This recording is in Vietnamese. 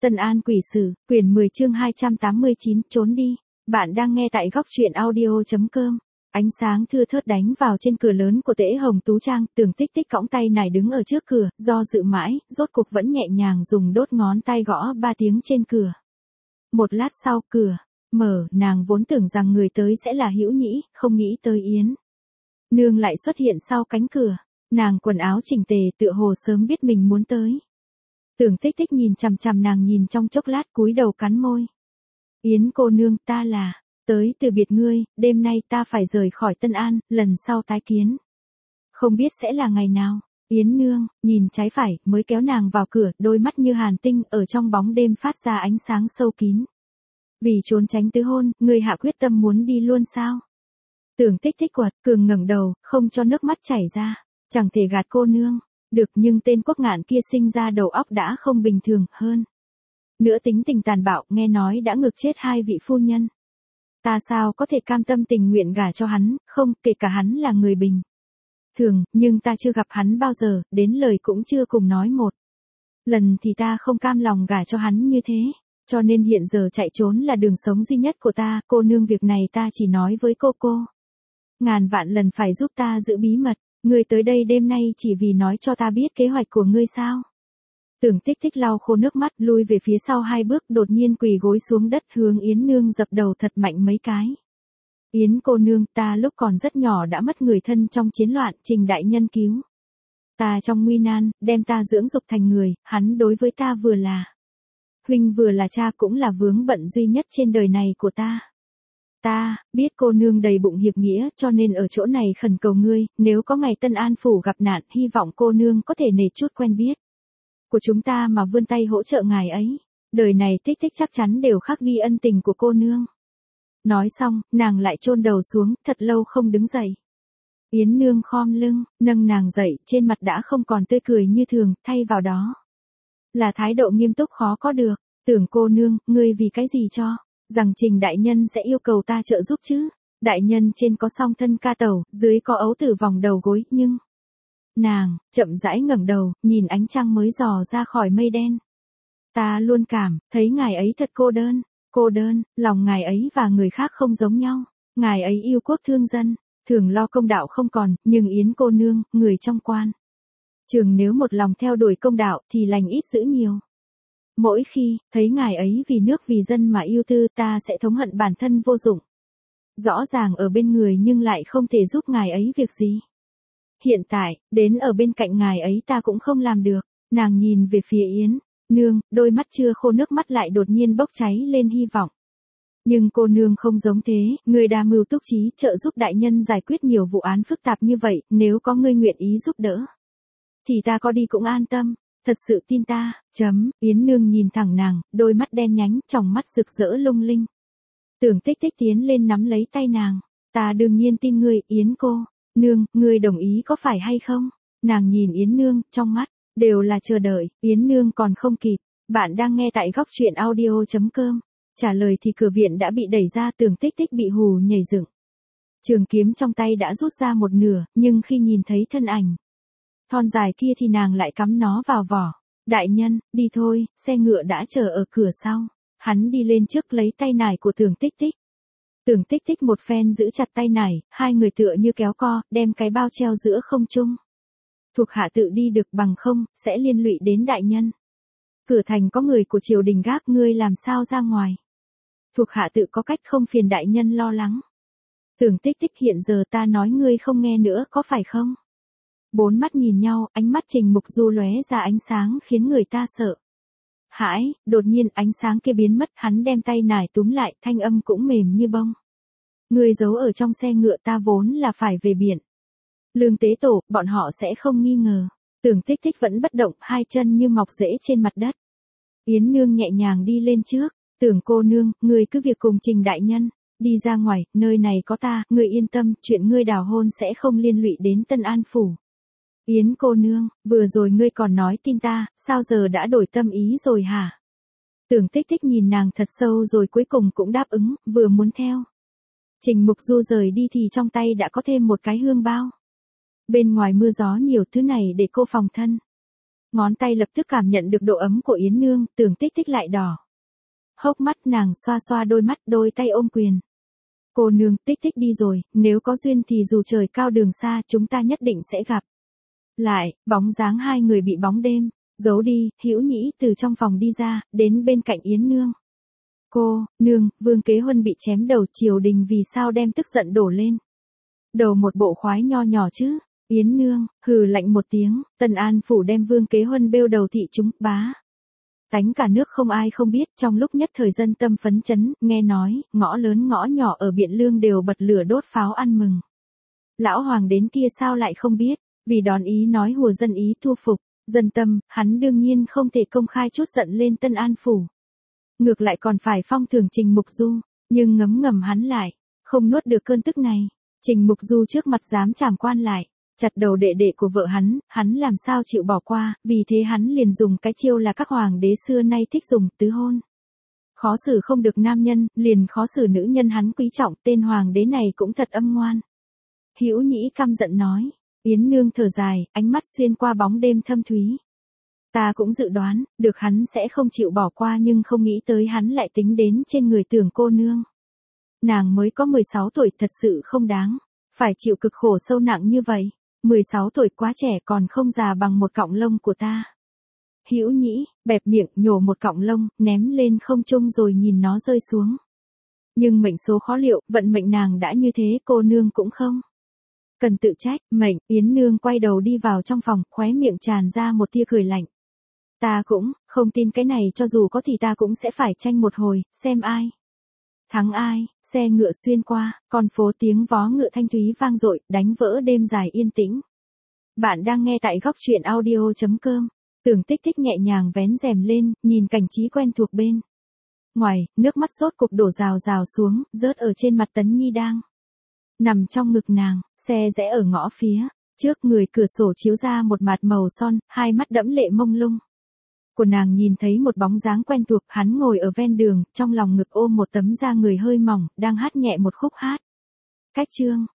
Tân An Quỷ Sử, quyển 10 chương 289, trốn đi. Bạn đang nghe tại góc truyện audio.com. Ánh sáng thưa thớt đánh vào trên cửa lớn của Tễ Hồng Tú Trang, Tưởng Tích Tích cõng tay nải đứng ở trước cửa, do dự mãi, rốt cục vẫn nhẹ nhàng dùng đốt ngón tay gõ 3 tiếng trên cửa. Một lát sau, cửa mở, nàng vốn tưởng rằng người tới sẽ là Hữu Nhĩ, không nghĩ tới Yến Nương lại xuất hiện sau cánh cửa. Nàng quần áo chỉnh tề, tựa hồ sớm biết mình muốn tới. Tưởng Tích Tích nhìn chằm chằm nàng nhìn trong chốc lát, cúi đầu cắn môi. Yến cô nương, ta là tới từ biệt ngươi, đêm nay ta phải rời khỏi Tân An, lần sau tái kiến. Không biết sẽ là ngày nào. Yến nương, nhìn trái phải, mới kéo nàng vào cửa, đôi mắt như hàn tinh, ở trong bóng đêm phát ra ánh sáng sâu kín. Vì trốn tránh tứ hôn, ngươi hạ quyết tâm muốn đi luôn sao? Tưởng Tích Tích quật cường ngẩng đầu, không cho nước mắt chảy ra. Chẳng thể gạt cô nương. Được, nhưng tên Quốc Ngạn kia sinh ra đầu óc đã không bình thường hơn. Nữa tính tình tàn bạo, nghe nói đã ngược chết 2 vị phu nhân. Ta sao có thể cam tâm tình nguyện gả cho hắn, không, kể cả hắn là người bình thường, nhưng ta chưa gặp hắn bao giờ, đến lời cũng chưa cùng nói một lần thì ta không cam lòng gả cho hắn như thế. Cho nên hiện giờ chạy trốn là đường sống duy nhất của ta, cô nương, việc này ta chỉ nói với cô. Ngàn vạn lần phải giúp ta giữ bí mật. Ngươi tới đây đêm nay chỉ vì nói cho ta biết kế hoạch của ngươi sao? Tưởng Tích Tích lau khô nước mắt, lui về phía sau 2 bước, đột nhiên quỳ gối xuống đất, hướng Yến nương dập đầu thật mạnh mấy cái. Yến cô nương, ta lúc còn rất nhỏ đã mất người thân trong chiến loạn, Trình đại nhân cứu ta trong nguy nan, đem ta dưỡng dục thành người, hắn đối với ta vừa là huynh vừa là cha, cũng là vướng bận duy nhất trên đời này của ta. Ta biết cô nương đầy bụng hiệp nghĩa, cho nên ở chỗ này khẩn cầu ngươi, nếu có ngày Tân An phủ gặp nạn, hy vọng cô nương có thể nể chút quen biết của chúng ta mà vươn tay hỗ trợ ngài ấy. Đời này Tích Tích chắc chắn đều khắc ghi ân tình của cô nương. Nói xong, nàng lại chôn đầu xuống, thật lâu không đứng dậy. Yến nương khom lưng, nâng nàng dậy, trên mặt đã không còn tươi cười như thường, thay vào đó là thái độ nghiêm túc khó có được. Tưởng cô nương, ngươi vì cái gì cho rằng Trình đại nhân sẽ yêu cầu ta trợ giúp chứ? Đại nhân trên có song thân ca tẩu, dưới có ấu tử vòng đầu gối, nhưng nàng chậm rãi ngẩng đầu, nhìn ánh trăng mới dò ra khỏi mây đen. Ta luôn cảm thấy ngài ấy thật cô đơn, lòng ngài ấy và người khác không giống nhau. Ngài ấy yêu quốc thương dân, thường lo công đạo không còn, nhưng Yến cô nương, người trong quan trường nếu một lòng theo đuổi công đạo thì lành ít dữ nhiều. Mỗi khi thấy ngài ấy vì nước vì dân mà yêu tư, ta sẽ thống hận bản thân vô dụng. Rõ ràng ở bên người nhưng lại không thể giúp ngài ấy việc gì. Hiện tại, đến ở bên cạnh ngài ấy ta cũng không làm được. Nàng nhìn về phía Yến nương, đôi mắt chưa khô nước mắt lại đột nhiên bốc cháy lên hy vọng. Nhưng cô nương không giống thế, người đa mưu túc trí, trợ giúp đại nhân giải quyết nhiều vụ án phức tạp như vậy, nếu có ngươi nguyện ý giúp đỡ thì ta có đi cũng an tâm. Thật sự tin ta. Yến nương nhìn thẳng nàng, đôi mắt đen nhánh, tròng mắt rực rỡ lung linh. Tưởng Tích Tích tiến lên nắm lấy tay nàng. Ta đương nhiên tin ngươi, Yến cô nương, ngươi đồng ý có phải hay không? Nàng nhìn Yến nương, trong mắt đều là chờ đợi. Yến nương còn không kịp. Bạn đang nghe tại góc truyện audio.com. Trả lời thì cửa viện đã bị đẩy ra, Tưởng Tích Tích bị hù nhảy dựng. Trường kiếm trong tay đã rút ra một nửa, nhưng khi nhìn thấy thân ảnh thon dài kia thì nàng lại cắm nó vào vỏ. Đại nhân, đi thôi, xe ngựa đã chờ ở cửa sau. Hắn đi lên trước lấy tay nải của Tưởng Tích Tích. Tưởng Tích Tích một phen giữ chặt tay nải, 2 người tựa như kéo co, đem cái bao treo giữa không trung. Thuộc hạ tự đi được, bằng không, sẽ liên lụy đến đại nhân. Cửa thành có người của triều đình gác, ngươi làm sao ra ngoài? Thuộc hạ tự có cách, không phiền đại nhân lo lắng. Tưởng Tích Tích, hiện giờ ta nói ngươi không nghe nữa, có phải không? 4 mắt nhìn nhau, ánh mắt Trình Mục Du lóe ra ánh sáng khiến người ta sợ hãi. Đột nhiên ánh sáng kia biến mất, hắn đem tay nải túm lại, thanh âm cũng mềm như bông. Ngươi giấu ở trong xe ngựa, ta vốn là phải về biển Lương Tế Tổ, bọn họ sẽ không nghi ngờ. Tưởng Tích Tích vẫn bất động, 2 chân như mọc rễ trên mặt đất. Yến nương nhẹ nhàng đi lên trước. Tưởng cô nương, ngươi cứ việc cùng Trình đại nhân đi ra ngoài, nơi này có ta, ngươi yên tâm, chuyện ngươi đào hôn sẽ không liên lụy đến Tân An phủ. Yến cô nương, vừa rồi ngươi còn nói tin ta, sao giờ đã đổi tâm ý rồi hả? Tưởng Tích Tích nhìn nàng thật sâu rồi cuối cùng cũng đáp ứng, vừa muốn theo Trình Mục Du rời đi thì trong tay đã có thêm một cái hương bao. Bên ngoài mưa gió nhiều, thứ này để cô phòng thân. Ngón tay lập tức cảm nhận được độ ấm của Yến Nương, Tưởng Tích Tích lại đỏ. Hốc mắt nàng xoa xoa đôi mắt, đôi tay ôm quyền. Cô nương, Tích Tích đi rồi, nếu có duyên thì dù trời cao đường xa chúng ta nhất định sẽ gặp. Lại, bóng dáng hai người bị bóng đêm giấu đi, Hữu Nhĩ từ trong phòng đi ra, đến bên cạnh Yến Nương. Cô, nương, Vương Kế Huân bị chém đầu, triều đình vì sao đem tức giận đổ lên. Đầu một bộ khoái nho nhỏ chứ. Yến Nương, hừ lạnh một tiếng, Tân An phủ đem Vương Kế Huân bêu đầu thị chúng, bá. Tánh cả nước không ai không biết, trong lúc nhất thời dân tâm phấn chấn, nghe nói, ngõ lớn ngõ nhỏ ở Biện Lương đều bật lửa đốt pháo ăn mừng. Lão hoàng đến kia sao lại không biết, vì đón ý nói hùa dân ý thu phục, dân tâm, hắn đương nhiên không thể công khai chút giận lên Tân An phủ. Ngược lại còn phải phong thưởng Trình Mục Du, nhưng ngấm ngầm hắn lại, không nuốt được cơn tức này. Trình Mục Du trước mặt dám trảm quan lại, chặt đầu đệ đệ của vợ hắn làm sao chịu bỏ qua, vì thế hắn liền dùng cái chiêu là các hoàng đế xưa nay thích dùng, tứ hôn. Khó xử không được nam nhân, liền khó xử nữ nhân hắn quý trọng, tên hoàng đế này cũng thật âm ngoan. Hữu Nhĩ căm giận nói, Yến Nương thở dài, ánh mắt xuyên qua bóng đêm thâm thúy. Ta cũng dự đoán, được hắn sẽ không chịu bỏ qua nhưng không nghĩ tới hắn lại tính đến trên người Tưởng cô nương. Nàng mới có 16 tuổi thật sự không đáng, phải chịu cực khổ sâu nặng như vậy. 16 tuổi quá trẻ còn không già bằng một cọng lông của ta. Hữu Nhĩ, bẹp miệng nhổ một cọng lông, ném lên không trung rồi nhìn nó rơi xuống. Nhưng mệnh số khó liệu, vận mệnh nàng đã như thế, cô nương cũng không cần tự trách, mệnh. Yến Nương quay đầu đi vào trong phòng, khóe miệng tràn ra một tia cười lạnh. Ta cũng không tin cái này, cho dù có thì ta cũng sẽ phải tranh một hồi, xem ai thắng ai. Xe ngựa xuyên qua, con phố tiếng vó ngựa thanh thúy vang dội, đánh vỡ đêm dài yên tĩnh. Bạn đang nghe tại góc truyện audio.com. Tưởng Tích Tích nhẹ nhàng vén rèm lên, nhìn cảnh trí quen thuộc bên ngoài, nước mắt sốt cục đổ rào rào xuống, rớt ở trên mặt Tấn Nhi đang nằm trong ngực nàng. Xe rẽ ở ngõ phía trước, người cửa sổ chiếu ra một mạt màu son, hai mắt đẫm lệ mông lung của nàng nhìn thấy một bóng dáng quen thuộc, hắn ngồi ở ven đường, trong lòng ngực ôm một tấm da người hơi mỏng, đang hát nhẹ một khúc hát. Cách chương